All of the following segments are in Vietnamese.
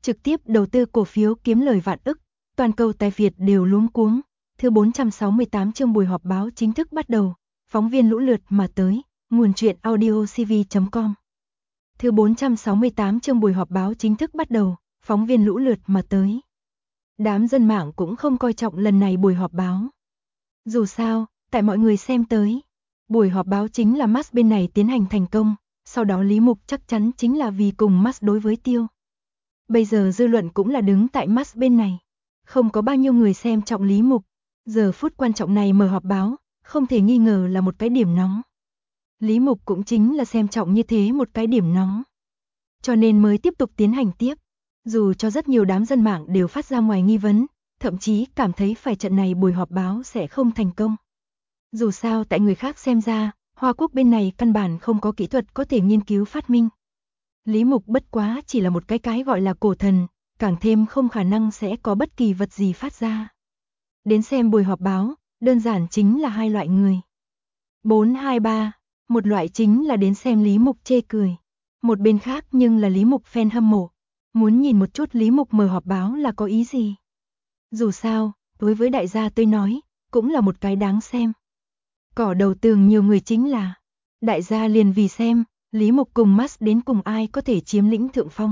trực tiếp đầu tư cổ phiếu kiếm lời vạn ức, toàn cầu tài Việt đều luống cuống. Thứ 468 chương buổi họp báo chính thức bắt đầu, phóng viên lũ lượt mà tới, nguồn truyện audiocv.com. Thứ 468 chương buổi họp báo chính thức bắt đầu, phóng viên lũ lượt mà tới. Đám dân mạng cũng không coi trọng lần này buổi họp báo. Dù sao, tại mọi người xem tới, buổi họp báo chính là Musk bên này tiến hành thành công, sau đó Lý Mục chắc chắn chính là vì cùng Musk đối với Tiêu. Bây giờ dư luận cũng là đứng tại Musk bên này. Không có bao nhiêu người xem trọng Lý Mục. Giờ phút quan trọng này mở họp báo, không thể nghi ngờ là một cái điểm nóng. Lý Mục cũng chính là xem trọng như thế một cái điểm nóng. Cho nên mới tiếp tục tiến hành tiếp. Dù cho rất nhiều đám dân mạng đều phát ra ngoài nghi vấn, thậm chí cảm thấy phải trận này buổi họp báo sẽ không thành công. Dù sao tại người khác xem ra, Hoa Quốc bên này căn bản không có kỹ thuật có thể nghiên cứu phát minh. Lý Mục bất quá chỉ là một cái gọi là cổ thần, càng thêm không khả năng sẽ có bất kỳ vật gì phát ra. Đến xem buổi họp báo, đơn giản chính là hai loại người. 423, một loại chính là đến xem Lý Mục chê cười. Một bên khác nhưng là Lý Mục fan hâm mộ. Muốn nhìn một chút Lý Mục mở họp báo là có ý gì. Dù sao, đối với đại gia tôi nói, cũng là một cái đáng xem. Cỏ đầu tường nhiều người chính là, đại gia liền vì xem, Lý Mục cùng Musk đến cùng ai có thể chiếm lĩnh thượng phong.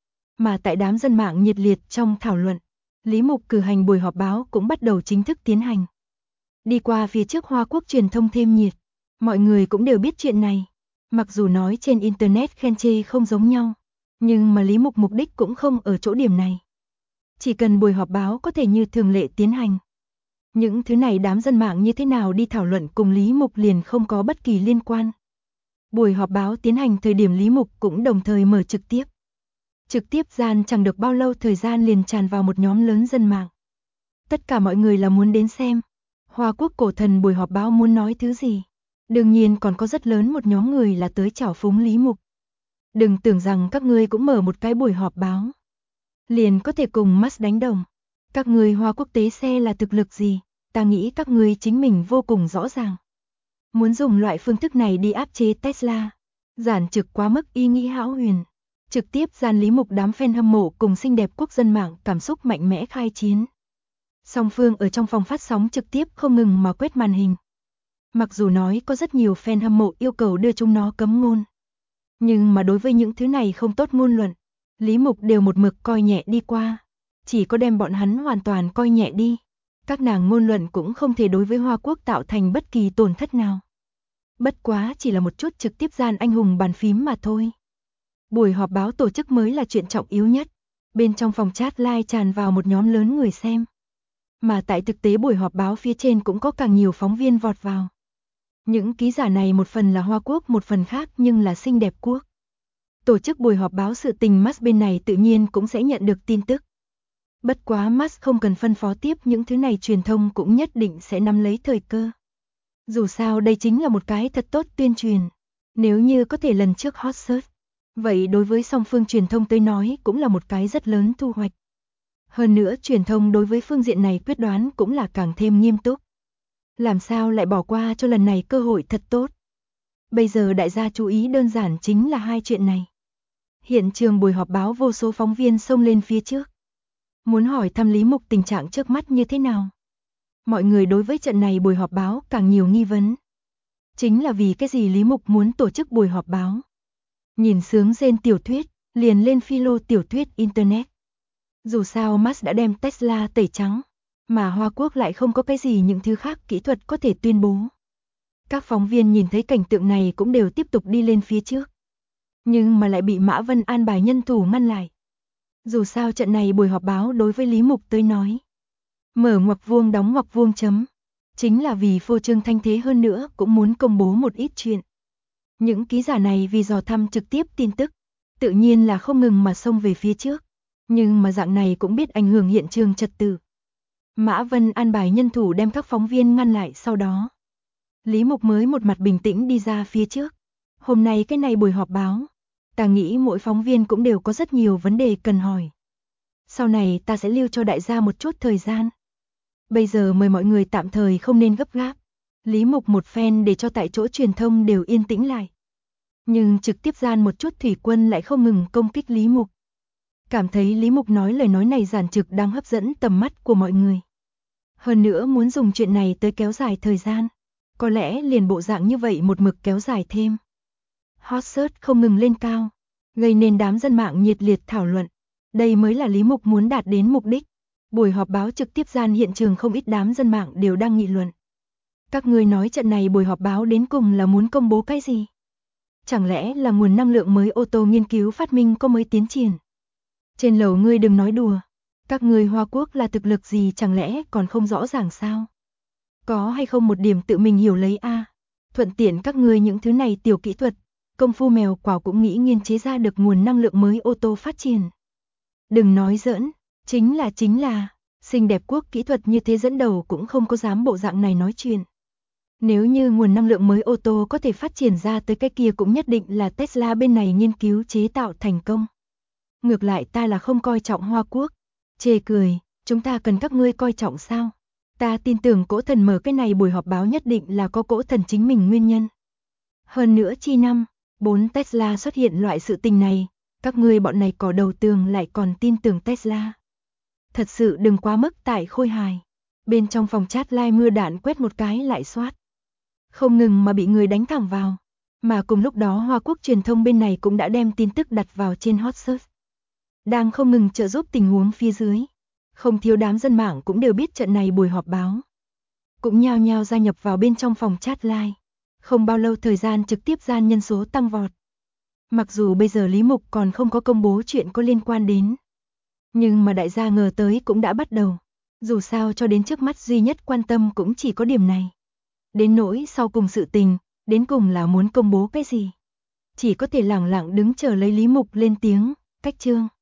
Mà tại đám dân mạng nhiệt liệt trong thảo luận, Lý Mục cử hành buổi họp báo cũng bắt đầu chính thức tiến hành. Đi qua phía trước Hoa Quốc truyền thông thêm nhiệt, mọi người cũng đều biết chuyện này. Mặc dù nói trên Internet khen chê không giống nhau, nhưng mà Lý Mục mục đích cũng không ở chỗ điểm này. Chỉ cần buổi họp báo có thể như thường lệ tiến hành. Những thứ này đám dân mạng như thế nào đi thảo luận cùng Lý Mục liền không có bất kỳ liên quan. Buổi họp báo tiến hành thời điểm Lý Mục cũng đồng thời mở trực tiếp. Trực tiếp gian chẳng được bao lâu thời gian liền tràn vào một nhóm lớn dân mạng. Tất cả mọi người là muốn đến xem. Hoa Quốc cổ thần buổi họp báo muốn nói thứ gì. Đương nhiên còn có rất lớn một nhóm người là tới chảo phúng Lý Mục. Đừng tưởng rằng các ngươi cũng mở một cái buổi họp báo liền có thể cùng Musk đánh đồng. Các ngươi Hoa Quốc tế xe là thực lực gì, ta nghĩ các ngươi chính mình vô cùng rõ ràng. Muốn dùng loại phương thức này đi áp chế Tesla, giản trực quá mức ý nghĩ hão huyền. Trực tiếp gian Lý Mục đám fan hâm mộ cùng xinh đẹp quốc dân mạng cảm xúc mạnh mẽ khai chiến. Song phương ở trong phòng phát sóng trực tiếp không ngừng mà quét màn hình. Mặc dù nói có rất nhiều fan hâm mộ yêu cầu đưa chúng nó cấm ngôn, nhưng mà đối với những thứ này không tốt ngôn luận, Lý Mục đều một mực coi nhẹ đi qua. Chỉ có đem bọn hắn hoàn toàn coi nhẹ đi. Các nàng ngôn luận cũng không thể đối với Hoa Quốc tạo thành bất kỳ tổn thất nào. Bất quá chỉ là một chút trực tiếp gian anh hùng bàn phím mà thôi. Buổi họp báo tổ chức mới là chuyện trọng yếu nhất. Bên trong phòng chat live tràn vào một nhóm lớn người xem. Mà tại thực tế buổi họp báo phía trên cũng có càng nhiều phóng viên vọt vào. Những ký giả này một phần là Hoa Quốc, một phần khác nhưng là xinh đẹp quốc. Tổ chức buổi họp báo sự tình Musk bên này tự nhiên cũng sẽ nhận được tin tức. Bất quá Musk không cần phân phó tiếp những thứ này, truyền thông cũng nhất định sẽ nắm lấy thời cơ. Dù sao đây chính là một cái thật tốt tuyên truyền. Nếu như có thể lần trước hot search, vậy đối với song phương truyền thông tới nói cũng là một cái rất lớn thu hoạch. Hơn nữa truyền thông đối với phương diện này quyết đoán cũng là càng thêm nghiêm túc. Làm sao lại bỏ qua cho lần này cơ hội thật tốt. Bây giờ đại gia chú ý đơn giản chính là hai chuyện này. Hiện trường buổi họp báo vô số phóng viên xông lên phía trước. Muốn hỏi thăm Lý Mục tình trạng trước mắt như thế nào. Mọi người đối với trận này buổi họp báo càng nhiều nghi vấn. Chính là vì cái gì Lý Mục muốn tổ chức buổi họp báo. Nhìn sướng rên tiểu thuyết, liền lên philo tiểu thuyết Internet. Dù sao Musk đã đem Tesla tẩy trắng, mà Hoa Quốc lại không có cái gì những thứ khác kỹ thuật có thể tuyên bố. Các phóng viên nhìn thấy cảnh tượng này cũng đều tiếp tục đi lên phía trước. Nhưng mà lại bị Mã Vân an bài nhân thủ ngăn lại. Dù sao trận này buổi họp báo đối với Lý Mục tới nói, mở ngoặc vuông đóng ngoặc vuông chấm, chính là vì phô trương thanh thế, hơn nữa cũng muốn công bố một ít chuyện. Những ký giả này vì dò thăm trực tiếp tin tức, tự nhiên là không ngừng mà xông về phía trước, nhưng mà dạng này cũng biết ảnh hưởng hiện trường trật tự. Mã Vân an bài nhân thủ đem các phóng viên ngăn lại, sau đó Lý Mục mới một mặt bình tĩnh đi ra phía trước. Hôm nay cái này buổi họp báo, ta nghĩ mỗi phóng viên cũng đều có rất nhiều vấn đề cần hỏi. Sau này ta sẽ lưu cho đại gia một chút thời gian. Bây giờ mời mọi người tạm thời không nên gấp gáp. Lý Mục một phen để cho tại chỗ truyền thông đều yên tĩnh lại. Nhưng trực tiếp gian một chút thủy quân lại không ngừng công kích Lý Mục. Cảm thấy Lý Mục nói lời nói này giản trực đang hấp dẫn tầm mắt của mọi người. Hơn nữa muốn dùng chuyện này tới kéo dài thời gian. Có lẽ liền bộ dạng như vậy một mực kéo dài thêm. Hot search không ngừng lên cao, gây nên đám dân mạng nhiệt liệt thảo luận. Đây mới là Lý Mục muốn đạt đến mục đích. Buổi họp báo trực tiếp gian hiện trường không ít đám dân mạng đều đang nghị luận. Các ngươi nói trận này buổi họp báo đến cùng là muốn công bố cái gì? Chẳng lẽ là nguồn năng lượng mới ô tô nghiên cứu phát minh có mới tiến triển? Trên lầu ngươi đừng nói đùa. Các ngươi Hoa Quốc là thực lực gì chẳng lẽ còn không rõ ràng sao? Có hay không một điểm tự mình hiểu lấy a? Thuận tiện các ngươi những thứ này tiểu kỹ thuật, công phu mèo quào cũng nghĩ nghiên chế ra được nguồn năng lượng mới ô tô phát triển. Đừng nói giỡn, chính là, xinh đẹp quốc kỹ thuật như thế dẫn đầu cũng không có dám bộ dạng này nói chuyện. Nếu như nguồn năng lượng mới ô tô có thể phát triển ra tới cái kia cũng nhất định là Tesla bên này nghiên cứu chế tạo thành công. Ngược lại ta là không coi trọng Hoa Quốc. Chê cười, chúng ta cần các ngươi coi trọng sao? Ta tin tưởng Cỗ Thần mở cái này buổi họp báo nhất định là có Cỗ Thần chính mình nguyên nhân. Hơn nữa chi năm, 4 Tesla xuất hiện loại sự tình này, các ngươi bọn này cỏ đầu tường lại còn tin tưởng Tesla. Thật sự đừng quá mức tại khôi hài. Bên trong phòng chat live mưa đạn quét một cái lại xoát. Không ngừng mà bị người đánh thẳng vào. Mà cùng lúc đó Hoa Quốc truyền thông bên này cũng đã đem tin tức đặt vào trên hot search. Đang không ngừng trợ giúp tình huống phía dưới. Không thiếu đám dân mạng cũng đều biết trận này buổi họp báo. Cũng nhao nhao gia nhập vào bên trong phòng chat live. Không bao lâu thời gian trực tiếp gian nhân số tăng vọt. Mặc dù bây giờ Lý Mục còn không có công bố chuyện có liên quan đến. Nhưng mà đại gia ngờ tới cũng đã bắt đầu. Dù sao cho đến trước mắt duy nhất quan tâm cũng chỉ có điểm này. Đến nỗi sau cùng sự tình, đến cùng là muốn công bố cái gì? Chỉ có thể lẳng lặng đứng chờ lấy Lý Mục lên tiếng, cách chương.